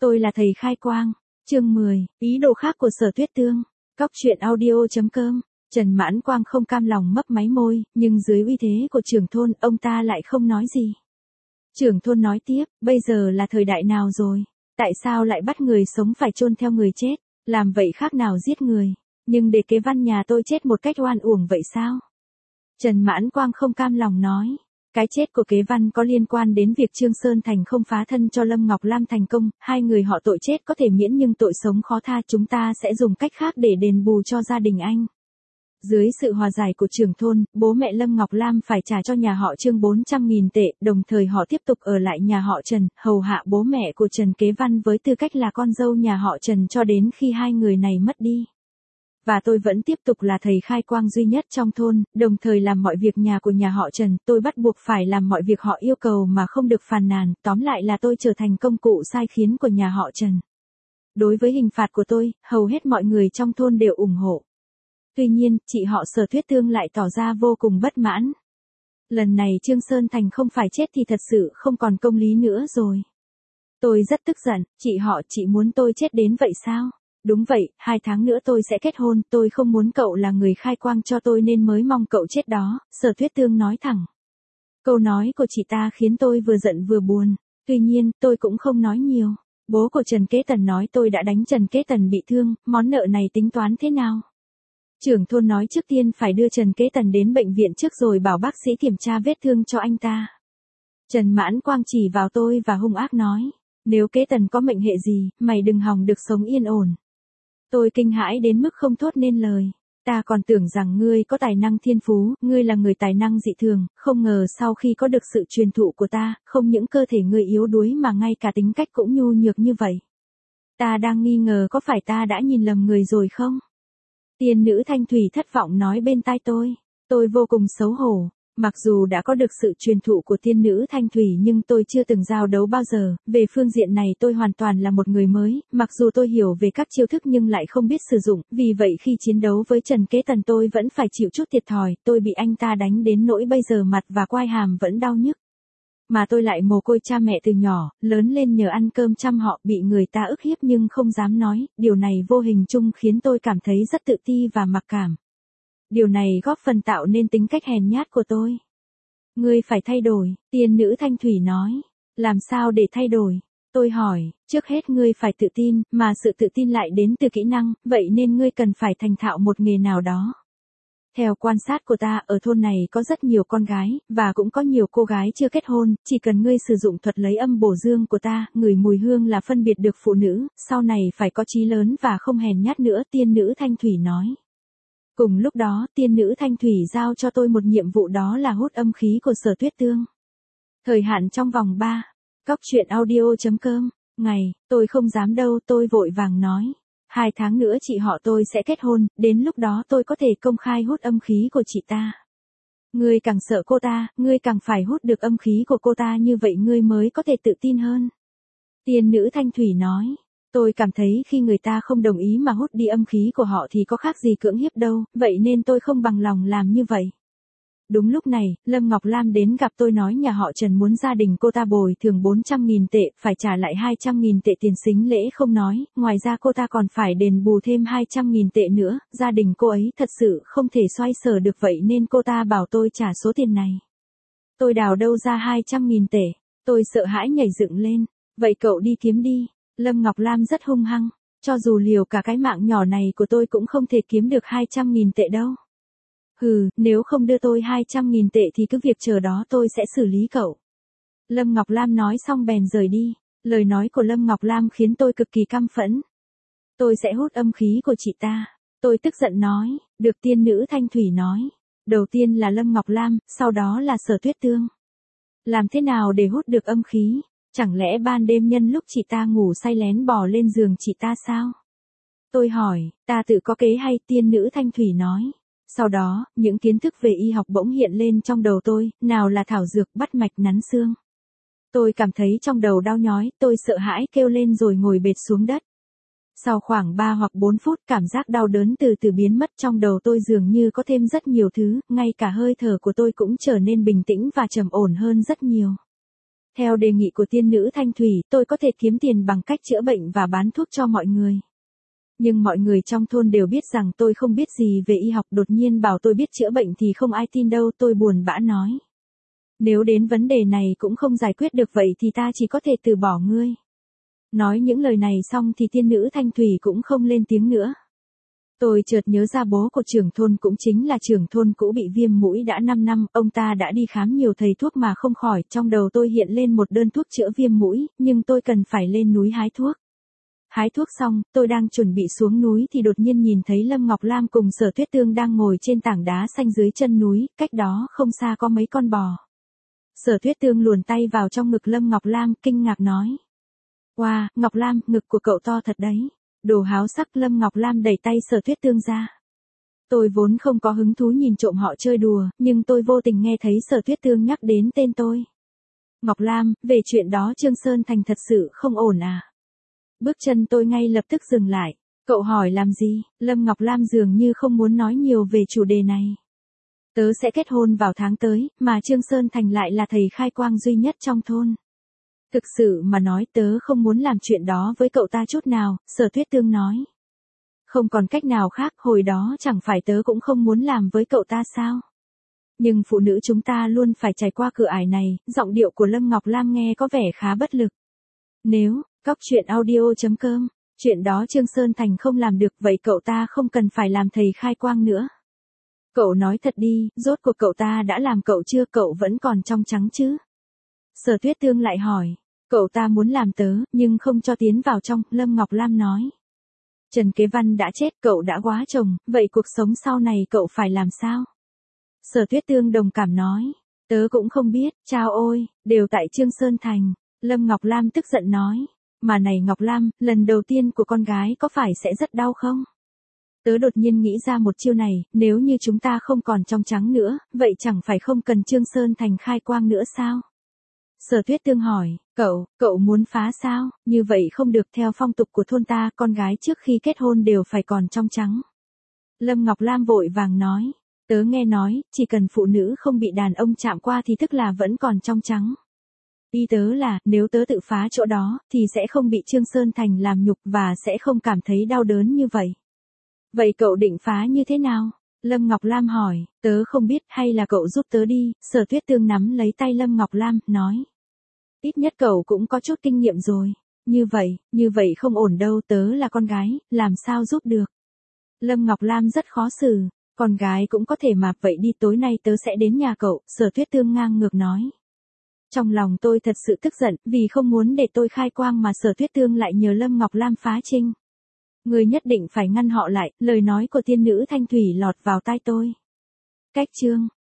Tôi là thầy khai quang. Chương 10, ý đồ khác của Sở Tuyết Tương. Cóc truyện audio.com. Trần Mãn Quang không cam lòng mấp máy môi, nhưng dưới uy thế của trưởng thôn, ông ta lại không nói gì. Trưởng thôn nói tiếp, bây giờ là thời đại nào rồi? Tại sao lại bắt người sống phải chôn theo người chết? Làm vậy khác nào giết người? Nhưng để Kế Văn nhà tôi chết một cách oan uổng vậy sao? Trần Mãn Quang không cam lòng nói. Cái chết của Kế Văn có liên quan đến việc Trương Sơn Thành không phá thân cho Lâm Ngọc Lam thành công, hai người họ tội chết có thể miễn nhưng tội sống khó tha, chúng ta sẽ dùng cách khác để đền bù cho gia đình anh. Dưới sự hòa giải của trưởng thôn, bố mẹ Lâm Ngọc Lam phải trả cho nhà họ Trương 400.000 tệ, đồng thời họ tiếp tục ở lại nhà họ Trần, hầu hạ bố mẹ của Trần Kế Văn với tư cách là con dâu nhà họ Trần cho đến khi hai người này mất đi. Và tôi vẫn tiếp tục là thầy khai quang duy nhất trong thôn, đồng thời làm mọi việc nhà của nhà họ Trần, tôi bắt buộc phải làm mọi việc họ yêu cầu mà không được phàn nàn, tóm lại là tôi trở thành công cụ sai khiến của nhà họ Trần. Đối với hình phạt của tôi, hầu hết mọi người trong thôn đều ủng hộ. Tuy nhiên, chị họ Sở Tuyết Tương lại tỏ ra vô cùng bất mãn. Lần này Trương Sơn Thành không phải chết thì thật sự không còn công lý nữa rồi. Tôi rất tức giận, chị muốn tôi chết đến vậy sao? Đúng vậy, 2 tháng nữa tôi sẽ kết hôn, tôi không muốn cậu là người khai quang cho tôi nên mới mong cậu chết đó, Sở Tuyết Tương nói thẳng. Câu nói của chị ta khiến tôi vừa giận vừa buồn, tuy nhiên, tôi cũng không nói nhiều. Bố của Trần Kế Tần nói tôi đã đánh Trần Kế Tần bị thương, món nợ này tính toán thế nào? Trưởng thôn nói trước tiên phải đưa Trần Kế Tần đến bệnh viện trước rồi bảo bác sĩ kiểm tra vết thương cho anh ta. Trần Mãn Quang chỉ vào tôi và hung ác nói, nếu Kế Tần có mệnh hệ gì, mày đừng hòng được sống yên ổn. Tôi kinh hãi đến mức không thốt nên lời. Ta còn tưởng rằng ngươi có tài năng thiên phú, ngươi là người tài năng dị thường, không ngờ sau khi có được sự truyền thụ của ta, không những cơ thể ngươi yếu đuối mà ngay cả tính cách cũng nhu nhược như vậy. Ta đang nghi ngờ có phải ta đã nhìn lầm người rồi không? Tiên nữ Thanh Thủy thất vọng nói bên tai tôi vô cùng xấu hổ. Mặc dù đã có được sự truyền thụ của tiên nữ Thanh Thủy nhưng tôi chưa từng giao đấu bao giờ, về phương diện này tôi hoàn toàn là một người mới, mặc dù tôi hiểu về các chiêu thức nhưng lại không biết sử dụng, vì vậy khi chiến đấu với Trần Kế Tần tôi vẫn phải chịu chút thiệt thòi, tôi bị anh ta đánh đến nỗi bây giờ mặt và quai hàm vẫn đau nhức. Mà tôi lại mồ côi cha mẹ từ nhỏ, lớn lên nhờ ăn cơm chăm họ, bị người ta ức hiếp nhưng không dám nói, điều này vô hình chung khiến tôi cảm thấy rất tự ti và mặc cảm. Điều này góp phần tạo nên tính cách hèn nhát của tôi. Ngươi phải thay đổi, tiên nữ Thanh Thủy nói. Làm sao để thay đổi? Tôi hỏi, trước hết ngươi phải tự tin, mà sự tự tin lại đến từ kỹ năng, vậy nên ngươi cần phải thành thạo một nghề nào đó. Theo quan sát của ta, ở thôn này có rất nhiều con gái, và cũng có nhiều cô gái chưa kết hôn, chỉ cần ngươi sử dụng thuật lấy âm bổ dương của ta, ngửi mùi hương là phân biệt được phụ nữ, sau này phải có chí lớn và không hèn nhát nữa, tiên nữ Thanh Thủy nói. Cùng lúc đó, tiên nữ Thanh Thủy giao cho tôi một nhiệm vụ đó là hút âm khí của Sở Tuyết Tương. Thời hạn trong vòng 3. Cóc truyện audio.com. Ngày, tôi không dám đâu, tôi vội vàng nói. 2 tháng nữa chị họ tôi sẽ kết hôn, đến lúc đó tôi có thể công khai hút âm khí của chị ta. Ngươi càng sợ cô ta, ngươi càng phải hút được âm khí của cô ta, như vậy ngươi mới có thể tự tin hơn. Tiên nữ Thanh Thủy nói. Tôi cảm thấy khi người ta không đồng ý mà hút đi âm khí của họ thì có khác gì cưỡng hiếp đâu, vậy nên tôi không bằng lòng làm như vậy. Đúng lúc này, Lâm Ngọc Lam đến gặp tôi nói nhà họ Trần muốn gia đình cô ta bồi thường 400.000 tệ, phải trả lại 200.000 tệ tiền sính lễ không nói, ngoài ra cô ta còn phải đền bù thêm 200.000 tệ nữa, gia đình cô ấy thật sự không thể xoay sở được vậy nên cô ta bảo tôi trả số tiền này. Tôi đào đâu ra 200.000 tệ, tôi sợ hãi nhảy dựng lên, vậy cậu đi kiếm đi. Lâm Ngọc Lam rất hung hăng, cho dù liều cả cái mạng nhỏ này của tôi cũng không thể kiếm được 200.000 tệ đâu. Hừ, nếu không đưa tôi 200.000 tệ thì cứ việc chờ đó tôi sẽ xử lý cậu. Lâm Ngọc Lam nói xong bèn rời đi, lời nói của Lâm Ngọc Lam khiến tôi cực kỳ căm phẫn. Tôi sẽ hút âm khí của chị ta, tôi tức giận nói, được tiên nữ Thanh Thủy nói. Đầu tiên là Lâm Ngọc Lam, sau đó là Sở Tuyết Tương. Làm thế nào để hút được âm khí? Chẳng lẽ ban đêm nhân lúc chị ta ngủ say lén bò lên giường chị ta sao? Tôi hỏi, ta tự có kế hay, tiên nữ Thanh Thủy nói. Sau đó, những kiến thức về y học bỗng hiện lên trong đầu tôi, nào là thảo dược bắt mạch nắn xương. Tôi cảm thấy trong đầu đau nhói, tôi sợ hãi kêu lên rồi ngồi bệt xuống đất. Sau khoảng 3 hoặc 4 phút cảm giác đau đớn từ từ biến mất, trong đầu tôi dường như có thêm rất nhiều thứ, ngay cả hơi thở của tôi cũng trở nên bình tĩnh và trầm ổn hơn rất nhiều. Theo đề nghị của tiên nữ Thanh Thủy, tôi có thể kiếm tiền bằng cách chữa bệnh và bán thuốc cho mọi người. Nhưng mọi người trong thôn đều biết rằng tôi không biết gì về y học, đột nhiên bảo tôi biết chữa bệnh thì không ai tin đâu, tôi buồn bã nói. Nếu đến vấn đề này cũng không giải quyết được vậy thì ta chỉ có thể từ bỏ ngươi. Nói những lời này xong thì tiên nữ Thanh Thủy cũng không lên tiếng nữa. Tôi chợt nhớ ra bố của trưởng thôn cũng chính là trưởng thôn cũ bị viêm mũi đã 5 năm, ông ta đã đi khám nhiều thầy thuốc mà không khỏi, trong đầu tôi hiện lên một đơn thuốc chữa viêm mũi, nhưng tôi cần phải lên núi hái thuốc. Hái thuốc xong, tôi đang chuẩn bị xuống núi thì đột nhiên nhìn thấy Lâm Ngọc Lam cùng Sở Tuyết Tương đang ngồi trên tảng đá xanh dưới chân núi, cách đó không xa có mấy con bò. Sở Tuyết Tương luồn tay vào trong ngực Lâm Ngọc Lam, kinh ngạc nói. Wow, Ngọc Lam, ngực của cậu to thật đấy. Đồ háo sắc. Lâm Ngọc Lam đẩy tay Sở Tuyết Tương ra. Tôi vốn không có hứng thú nhìn trộm họ chơi đùa, nhưng tôi vô tình nghe thấy Sở Tuyết Tương nhắc đến tên tôi. Ngọc Lam, về chuyện đó Trương Sơn Thành thật sự không ổn à? Bước chân tôi ngay lập tức dừng lại. Cậu hỏi làm gì? Lâm Ngọc Lam dường như không muốn nói nhiều về chủ đề này. Tớ sẽ kết hôn vào tháng tới, mà Trương Sơn Thành lại là thầy khai quang duy nhất trong thôn. Thực sự mà nói tớ không muốn làm chuyện đó với cậu ta chút nào, Sở Tuyết Tương nói. Không còn cách nào khác, hồi đó chẳng phải tớ cũng không muốn làm với cậu ta sao? Nhưng phụ nữ chúng ta luôn phải trải qua cửa ải này, giọng điệu của Lâm Ngọc Lam nghe có vẻ khá bất lực. Nếu, coctruyện.audio.com, chuyện đó Trương Sơn Thành không làm được vậy cậu ta không cần phải làm thầy khai quang nữa. Cậu nói thật đi, rốt cuộc cậu ta đã làm cậu chưa, cậu vẫn còn trong trắng chứ? Sở Tuyết Tương lại hỏi, cậu ta muốn làm tớ, nhưng không cho tiến vào trong, Lâm Ngọc Lam nói. Trần Kế Văn đã chết, cậu đã quá chồng, vậy cuộc sống sau này cậu phải làm sao? Sở Tuyết Tương đồng cảm nói, tớ cũng không biết, chao ôi, đều tại Trương Sơn Thành. Lâm Ngọc Lam tức giận nói, mà này Ngọc Lam, lần đầu tiên của con gái có phải sẽ rất đau không? Tớ đột nhiên nghĩ ra một chiêu này, nếu như chúng ta không còn trong trắng nữa, vậy chẳng phải không cần Trương Sơn Thành khai quang nữa sao? Sở Tuyết Tương hỏi, cậu muốn phá sao? Như vậy không được, theo phong tục của thôn ta, con gái trước khi kết hôn đều phải còn trong trắng. Lâm Ngọc Lam vội vàng nói, tớ nghe nói, chỉ cần phụ nữ không bị đàn ông chạm qua thì tức là vẫn còn trong trắng. Ý tớ là, nếu tớ tự phá chỗ đó, thì sẽ không bị Trương Sơn Thành làm nhục và sẽ không cảm thấy đau đớn như vậy. Vậy cậu định phá như thế nào? Lâm Ngọc Lam hỏi, tớ không biết, hay là cậu giúp tớ đi. Sở Tuyết Tương nắm lấy tay Lâm Ngọc Lam, nói. Ít nhất cậu cũng có chút kinh nghiệm rồi. Như vậy không ổn đâu, tớ là con gái, làm sao giúp được. Lâm Ngọc Lam rất khó xử, con gái cũng có thể mà, vậy đi tối nay tớ sẽ đến nhà cậu, Sở Tuyết Tương ngang ngược nói. Trong lòng tôi thật sự tức giận, vì không muốn để tôi khai quang mà Sở Tuyết Tương lại nhờ Lâm Ngọc Lam phá trinh. Người nhất định phải ngăn họ lại, lời nói của tiên nữ Thanh Thủy lọt vào tai tôi. Cách chương